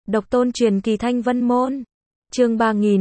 Độc tôn truyền kỳ Thanh Vân Môn. Chương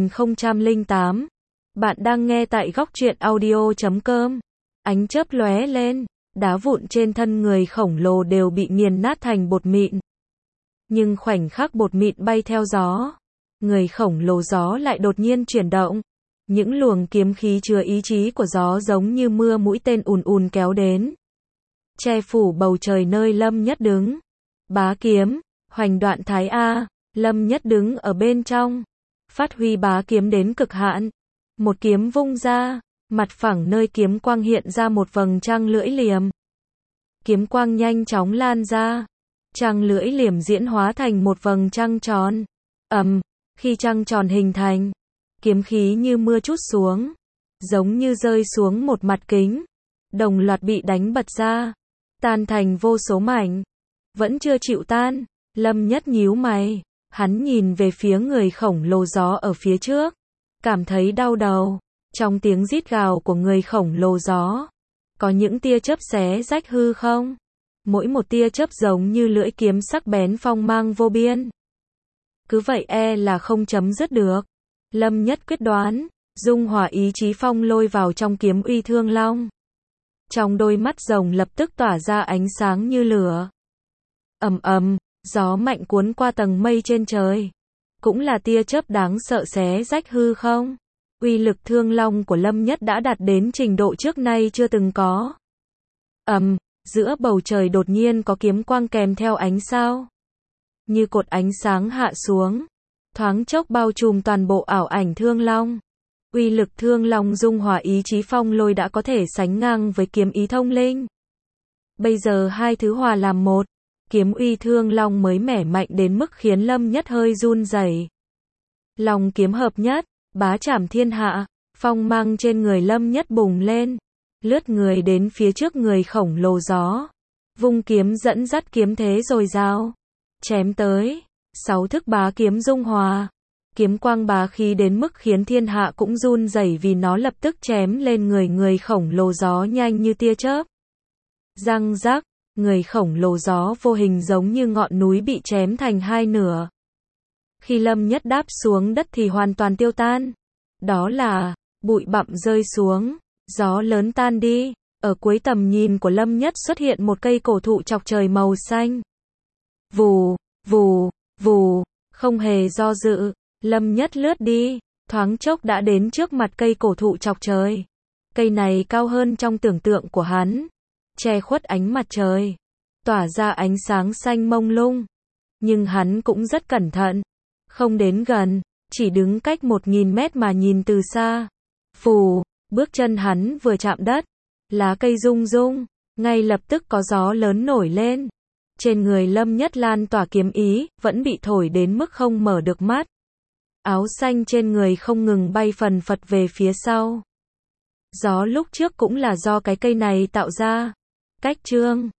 3008. Bạn đang nghe tại góc truyện audio.com. Ánh chớp lóe lên, đá vụn trên thân người khổng lồ đều bị nghiền nát thành bột mịn. Nhưng khoảnh khắc bột mịn bay theo gió, người khổng lồ gió lại đột nhiên chuyển động. Những luồng kiếm khí chứa ý chí của gió giống như mưa mũi tên ùn ùn kéo đến, che phủ bầu trời nơi Lâm Nhất đứng. Bá kiếm, hoành đoạn thái A. Lâm Nhất đứng ở bên trong, phát huy bá kiếm đến cực hạn. Một kiếm vung ra, mặt phẳng nơi kiếm quang hiện ra một vầng trăng lưỡi liềm. Kiếm quang nhanh chóng lan ra, trăng lưỡi liềm diễn hóa thành một vầng trăng tròn. Khi trăng tròn hình thành, kiếm khí như mưa trút xuống, giống như rơi xuống một mặt kính, đồng loạt bị đánh bật ra, tan thành vô số mảnh. Vẫn chưa chịu tan, Lâm Nhất nhíu mày, hắn nhìn về phía người khổng lồ gió ở phía trước, cảm thấy đau đầu. Trong tiếng rít gào của người khổng lồ gió, có những tia chớp xé rách hư không. Mỗi một tia chớp giống như lưỡi kiếm sắc bén phong mang vô biên. Cứ vậy là không chấm dứt được. Lâm Nhất quyết đoán, dung hỏa ý chí phong lôi vào trong kiếm uy thương long. Trong đôi mắt rồng lập tức tỏa ra ánh sáng như lửa. Gió mạnh cuốn qua tầng mây trên trời. Cũng là tia chớp đáng sợ xé rách hư không. Uy lực thương long của Lâm Nhất đã đạt đến trình độ trước nay chưa từng có. Giữa bầu trời đột nhiên có kiếm quang kèm theo ánh sao. Như cột ánh sáng hạ xuống, thoáng chốc bao trùm toàn bộ ảo ảnh thương long. Uy lực thương long dung hỏa ý chí phong lôi đã có thể sánh ngang với kiếm ý thông linh. Bây giờ hai thứ hòa làm một, kiếm uy thương long mới mẻ mạnh đến mức khiến Lâm Nhất hơi run rẩy. Long kiếm hợp nhất, bá chảm thiên hạ, phong mang trên người Lâm Nhất bùng lên, lướt người đến phía trước người khổng lồ gió, vung kiếm dẫn dắt kiếm thế dồi dào, chém tới. 6 thức bá kiếm dung hòa, kiếm quang bá khí đến mức khiến thiên hạ cũng run rẩy vì nó lập tức chém lên người khổng lồ gió nhanh như tia chớp. Răng rắc, người khổng lồ gió vô hình giống như ngọn núi bị chém thành hai nửa. Khi Lâm Nhất đáp xuống đất thì hoàn toàn tiêu tan. Đó là bụi bặm rơi xuống, gió lớn tan đi. Ở cuối tầm nhìn của Lâm Nhất xuất hiện một cây cổ thụ chọc trời màu xanh. Vù, vù, vù, không hề do dự, Lâm Nhất lướt đi, thoáng chốc đã đến trước mặt cây cổ thụ chọc trời. Cây này cao hơn trong tưởng tượng của hắn, che khuất ánh mặt trời, tỏa ra ánh sáng xanh mông lung. Nhưng hắn cũng rất cẩn thận, không đến gần, chỉ đứng cách 1000 mét mà nhìn từ xa. Phù, bước chân hắn vừa chạm đất, lá cây rung rung, ngay lập tức có gió lớn nổi lên. Trên người Lâm Nhất lan tỏa kiếm ý, vẫn bị thổi đến mức không mở được mắt. Áo xanh trên người không ngừng bay phần phật về phía sau. Gió lúc trước cũng là do cái cây này tạo ra. Cách chương